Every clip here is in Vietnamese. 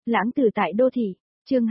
Lãng tử tại đô thị, chương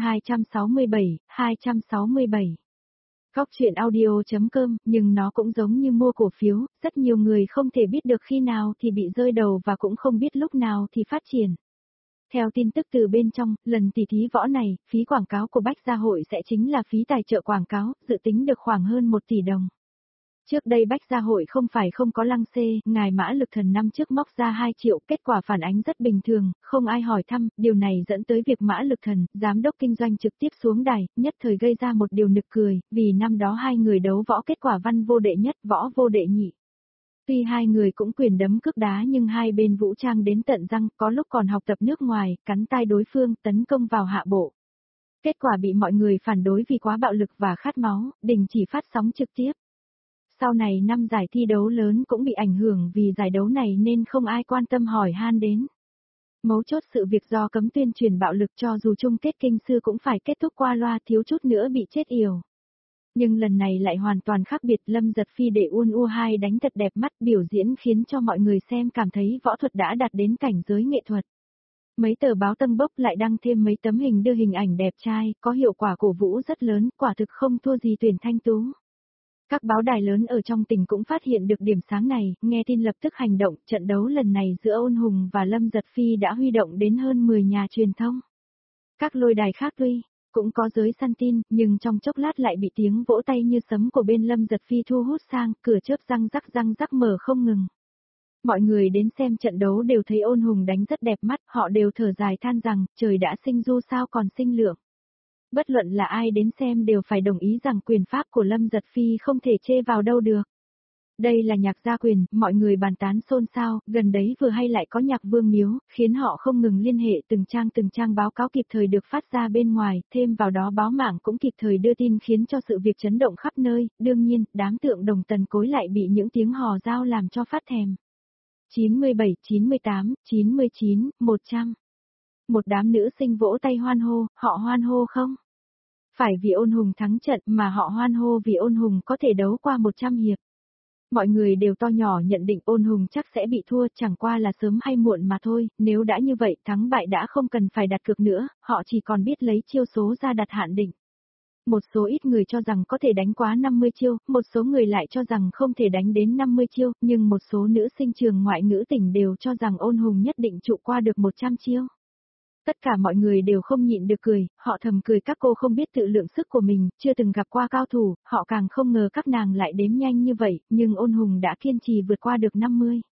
267. Góc truyện audio.com, nhưng nó cũng giống như mua cổ phiếu, rất nhiều người không thể biết được khi nào thì bị rơi đầu và cũng không biết lúc nào thì phát triển. Theo tin tức từ bên trong, lần tỷ thí võ này, phí quảng cáo của Bách Gia Hội sẽ chính là phí tài trợ quảng cáo, dự tính được khoảng hơn 1 tỷ đồng. Trước đây Bách Gia Hội không phải không có lăng xê, ngài Mã Lực Thần năm trước móc ra 2 triệu, kết quả phản ánh rất bình thường, không ai hỏi thăm, điều này dẫn tới việc Mã Lực Thần, giám đốc kinh doanh trực tiếp xuống đài, nhất thời gây ra một điều nực cười, vì năm đó hai người đấu võ kết quả văn vô đệ nhất, võ vô đệ nhị. Tuy hai người cũng quyền đấm cước đá nhưng hai bên vũ trang đến tận răng, có lúc còn học tập nước ngoài, cắn tai đối phương, tấn công vào hạ bộ. Kết quả bị mọi người phản đối vì quá bạo lực và khát máu, đình chỉ phát sóng trực tiếp. Sau này năm giải thi đấu lớn cũng bị ảnh hưởng vì giải đấu này nên không ai quan tâm hỏi han đến. Mấu chốt sự việc do cấm tuyên truyền bạo lực cho dù chung kết kinh sư cũng phải kết thúc qua loa, thiếu chút nữa bị chết yểu. Nhưng lần này lại hoàn toàn khác biệt, Lâm Giật Phi để U2 đánh thật đẹp mắt, biểu diễn khiến cho mọi người xem cảm thấy võ thuật đã đạt đến cảnh giới nghệ thuật. Mấy tờ báo Tân Bốc lại đăng thêm mấy tấm hình đưa hình ảnh đẹp trai, có hiệu quả cổ vũ rất lớn, quả thực không thua gì Tuyển Thanh Tú. Các báo đài lớn ở trong tỉnh cũng phát hiện được điểm sáng này, nghe tin lập tức hành động, trận đấu lần này giữa Ôn Hùng và Lâm Giật Phi đã huy động đến hơn 10 nhà truyền thông. Các lôi đài khác tuy cũng có giới săn tin, nhưng trong chốc lát lại bị tiếng vỗ tay như sấm của bên Lâm Giật Phi thu hút sang, cửa chớp răng rắc mở không ngừng. Mọi người đến xem trận đấu đều thấy Ôn Hùng đánh rất đẹp mắt, họ đều thở dài than rằng, trời đã sinh du sao còn sinh lượng. Bất luận là ai đến xem đều phải đồng ý rằng quyền pháp của Lâm Giật Phi không thể chê vào đâu được. Đây là nhạc gia quyền, mọi người bàn tán xôn xao, gần đấy vừa hay lại có nhạc Vương Miếu, khiến họ không ngừng liên hệ từng trang báo cáo kịp thời được phát ra bên ngoài, thêm vào đó báo mạng cũng kịp thời đưa tin khiến cho sự việc chấn động khắp nơi, đương nhiên, đám tượng Đồng Tần Cối lại bị những tiếng hò rao làm cho phát thèm. 97, 98, 99, 100. Một đám nữ sinh vỗ tay hoan hô, họ hoan hô không? Phải vì Ôn Hùng thắng trận mà họ hoan hô vì Ôn Hùng có thể đấu qua 100 hiệp. Mọi người đều to nhỏ nhận định Ôn Hùng chắc sẽ bị thua, chẳng qua là sớm hay muộn mà thôi, nếu đã như vậy thắng bại đã không cần phải đặt cược nữa, họ chỉ còn biết lấy chiêu số ra đặt hạn định. Một số ít người cho rằng có thể đánh quá 50 chiêu, một số người lại cho rằng không thể đánh đến 50 chiêu, nhưng một số nữ sinh trường ngoại ngữ tỉnh đều cho rằng Ôn Hùng nhất định trụ qua được 100 chiêu. Tất cả mọi người đều không nhịn được cười, họ thầm cười các cô không biết tự lượng sức của mình, chưa từng gặp qua cao thủ, họ càng không ngờ các nàng lại đếm nhanh như vậy, nhưng Ôn Hùng đã kiên trì vượt qua được 50.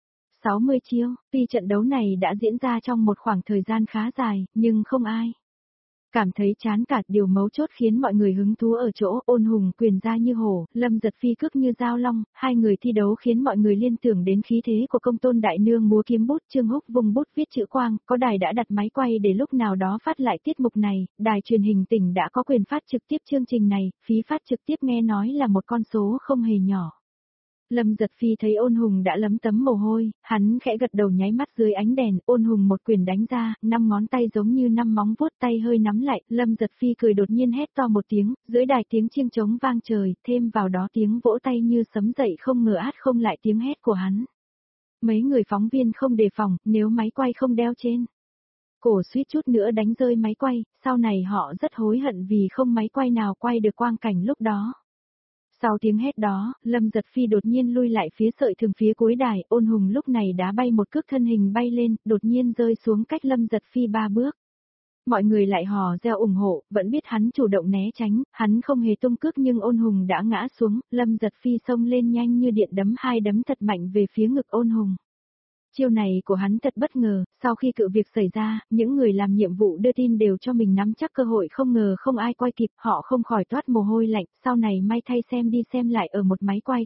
60 chiêu, tuy trận đấu này đã diễn ra trong một khoảng thời gian khá dài, nhưng không ai cảm thấy chán cả. Điều mấu chốt khiến mọi người hứng thú ở chỗ Ôn Hùng quyền ra như hổ, Lâm Giật Phi cước như dao long, hai người thi đấu khiến mọi người liên tưởng đến khí thế của Công Tôn Đại Nương múa kiếm bút, Trương Húc vùng bút viết chữ quang, có đài đã đặt máy quay để lúc nào đó phát lại tiết mục này, đài truyền hình tỉnh đã có quyền phát trực tiếp chương trình này, phí phát trực tiếp nghe nói là một con số không hề nhỏ. Lâm Giật Phi thấy Ôn Hùng đã lấm tấm mồ hôi, hắn khẽ gật đầu nháy mắt dưới ánh đèn, Ôn Hùng một quyền đánh ra, 5 ngón tay giống như 5 móng vuốt, tay hơi nắm lại, Lâm Giật Phi cười đột nhiên hét to một tiếng, dưới đài tiếng chiêng trống vang trời, thêm vào đó tiếng vỗ tay như sấm dậy không ngờ át không lại tiếng hét của hắn. Mấy người phóng viên không đề phòng, nếu máy quay không đeo trên cổ suýt chút nữa đánh rơi máy quay, sau này họ rất hối hận vì không máy quay nào quay được quang cảnh lúc đó. Sau tiếng hét đó, Lâm Giật Phi đột nhiên lui lại phía sợi thừng phía cuối đài, Ôn Hùng lúc này đá bay một cước, thân hình bay lên, đột nhiên rơi xuống cách Lâm Giật Phi 3 bước. Mọi người lại hò reo ủng hộ, vẫn biết hắn chủ động né tránh, hắn không hề tung cước nhưng Ôn Hùng đã ngã xuống, Lâm Giật Phi xông lên nhanh như điện đấm 2 đấm thật mạnh về phía ngực Ôn Hùng. Chiêu này của hắn thật bất ngờ, sau khi cự việc xảy ra, những người làm nhiệm vụ đưa tin đều cho mình nắm chắc cơ hội, không ngờ không ai quay kịp, họ không khỏi toát mồ hôi lạnh, sau này may thay xem đi xem lại ở một máy quay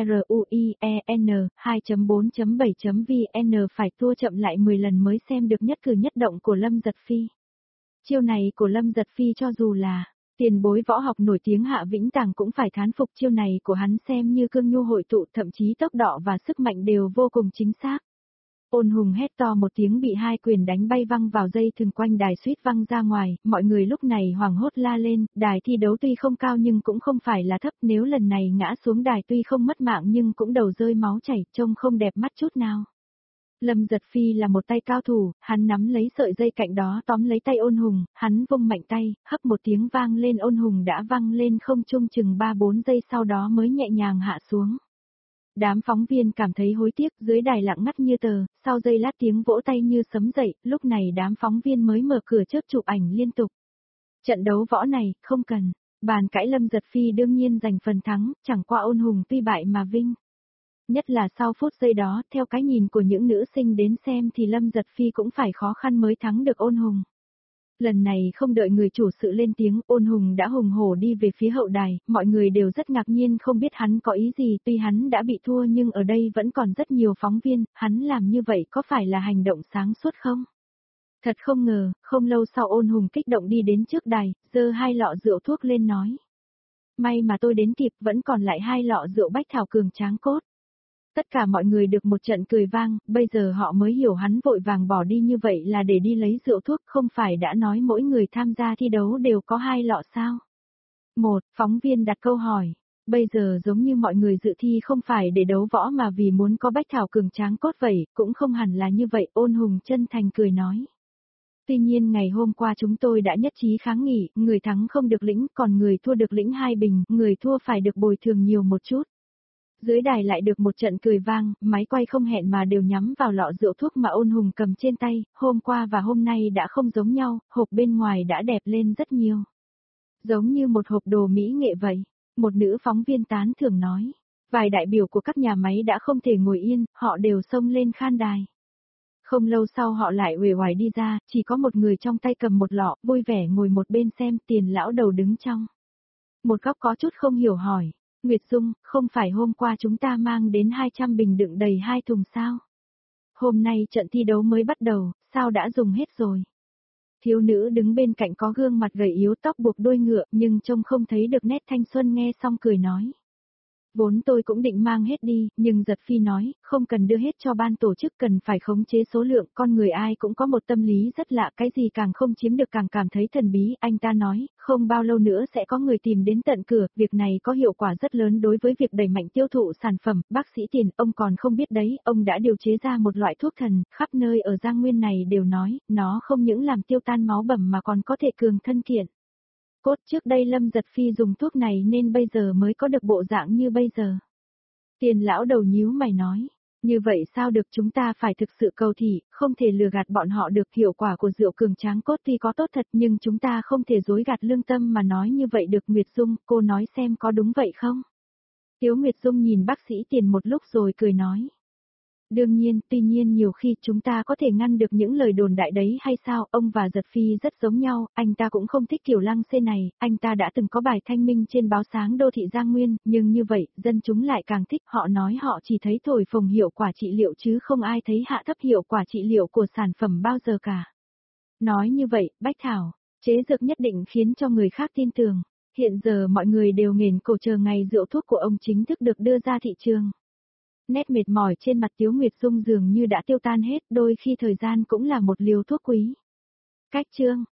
TRUIEN 2.4.7.vn phải tua chậm lại 10 lần mới xem được nhất cử nhất động của Lâm Giật Phi. Chiêu này của Lâm Giật Phi cho dù là tiền bối võ học nổi tiếng Hạ Vĩnh Tàng cũng phải thán phục, chiêu này của hắn xem như cương nhu hội tụ, thậm chí tốc độ và sức mạnh đều vô cùng chính xác. Ôn Hùng hét to một tiếng bị 2 quyền đánh bay văng vào dây thừng quanh đài suýt văng ra ngoài, mọi người lúc này hoảng hốt la lên, đài thi đấu tuy không cao nhưng cũng không phải là thấp, nếu lần này ngã xuống đài tuy không mất mạng nhưng cũng đầu rơi máu chảy, trông không đẹp mắt chút nào. Lâm Giật Phi là một tay cao thủ, hắn nắm lấy sợi dây cạnh đó tóm lấy tay Ôn Hùng, hắn vung mạnh tay, hấp một tiếng vang lên, Ôn Hùng đã văng lên không trung chừng 3-4 giây sau đó mới nhẹ nhàng hạ xuống. Đám phóng viên cảm thấy hối tiếc, dưới đài lặng ngắt như tờ, sau giây lát tiếng vỗ tay như sấm dậy, lúc này đám phóng viên mới mở cửa chớp chụp ảnh liên tục. Trận đấu võ này, không cần, bàn cãi Lâm Giật Phi đương nhiên giành phần thắng, chẳng qua Ôn Hùng tuy bại mà vinh. Nhất là sau phút giây đó, theo cái nhìn của những nữ sinh đến xem thì Lâm Giật Phi cũng phải khó khăn mới thắng được Ôn Hùng. Lần này không đợi người chủ sự lên tiếng, Ôn Hùng đã hùng hổ đi về phía hậu đài, mọi người đều rất ngạc nhiên không biết hắn có ý gì, tuy hắn đã bị thua nhưng ở đây vẫn còn rất nhiều phóng viên, hắn làm như vậy có phải là hành động sáng suốt không? Thật không ngờ, không lâu sau Ôn Hùng kích động đi đến trước đài, giơ 2 lọ rượu thuốc lên nói. May mà tôi đến kịp, vẫn còn lại 2 lọ rượu Bách Thảo cường tráng cốt. Tất cả mọi người được một trận cười vang, bây giờ họ mới hiểu hắn vội vàng bỏ đi như vậy là để đi lấy rượu thuốc, không phải đã nói mỗi người tham gia thi đấu đều có 2 lọ sao? Một, phóng viên đặt câu hỏi. Bây giờ giống như mọi người dự thi không phải để đấu võ mà vì muốn có Bách Thảo cường tráng cốt vậy, cũng không hẳn là như vậy, Ôn Hùng chân thành cười nói. Tuy nhiên ngày hôm qua chúng tôi đã nhất trí kháng nghị, người thắng không được lĩnh, còn người thua được lĩnh 2 bình, người thua phải được bồi thường nhiều một chút. Dưới đài lại được một trận cười vang, máy quay không hẹn mà đều nhắm vào lọ rượu thuốc mà Ôn Hùng cầm trên tay, hôm qua và hôm nay đã không giống nhau, hộp bên ngoài đã đẹp lên rất nhiều. Giống như một hộp đồ mỹ nghệ vậy, một nữ phóng viên tán thưởng nói. Vài đại biểu của các nhà máy đã không thể ngồi yên, họ đều xông lên khan đài. Không lâu sau họ lại uể oải đi ra, chỉ có một người trong tay cầm một lọ, vui vẻ ngồi một bên xem, Tiền lão đầu đứng trong. Một góc có chút không hiểu hỏi. Nguyệt Dung, không phải hôm qua chúng ta mang đến 200 bình đựng đầy 2 thùng sao? Hôm nay trận thi đấu mới bắt đầu, sao đã dùng hết rồi? Thiếu nữ đứng bên cạnh có gương mặt gầy yếu, tóc buộc đuôi ngựa nhưng trông không thấy được nét thanh xuân, nghe xong cười nói. Vốn tôi cũng định mang hết đi, nhưng Giật Phi nói, không cần đưa hết cho ban tổ chức, cần phải khống chế số lượng, con người ai cũng có một tâm lý rất lạ, cái gì càng không chiếm được càng cảm thấy thần bí, anh ta nói, không bao lâu nữa sẽ có người tìm đến tận cửa, việc này có hiệu quả rất lớn đối với việc đẩy mạnh tiêu thụ sản phẩm, bác sĩ Tiền, ông còn không biết đấy, ông đã điều chế ra một loại thuốc thần, khắp nơi ở Giang Nguyên này đều nói, nó không những làm tiêu tan máu bầm mà còn có thể cường thân kiện. Cốt, trước đây Lâm Giật Phi dùng thuốc này nên bây giờ mới có được bộ dạng như bây giờ. Tiền lão đầu nhíu mày nói, như vậy sao được, chúng ta phải thực sự cầu thị, không thể lừa gạt bọn họ được, hiệu quả của rượu cường tráng cốt tuy có tốt thật nhưng chúng ta không thể dối gạt lương tâm mà nói như vậy được. Nguyệt Dung, cô nói xem có đúng vậy không? Tiếu Nguyệt Dung nhìn bác sĩ Tiền một lúc rồi cười nói. Đương nhiên, tuy nhiên nhiều khi chúng ta có thể ngăn được những lời đồn đại đấy hay sao, ông và Giật Phi rất giống nhau, anh ta cũng không thích kiểu lăng xê này, anh ta đã từng có bài thanh minh trên báo sáng đô thị Giang Nguyên, nhưng như vậy, dân chúng lại càng thích, họ nói họ chỉ thấy thổi phồng hiệu quả trị liệu chứ không ai thấy hạ thấp hiệu quả trị liệu của sản phẩm bao giờ cả. Nói như vậy, Bách Thảo, chế dược nhất định khiến cho người khác tin tưởng, hiện giờ mọi người đều nghển cổ chờ ngày rượu thuốc của ông chính thức được đưa ra thị trường. Nét mệt mỏi trên mặt Tiếu Nguyệt Dung dường như đã tiêu tan hết, đôi khi thời gian cũng là một liều thuốc quý. Cách chương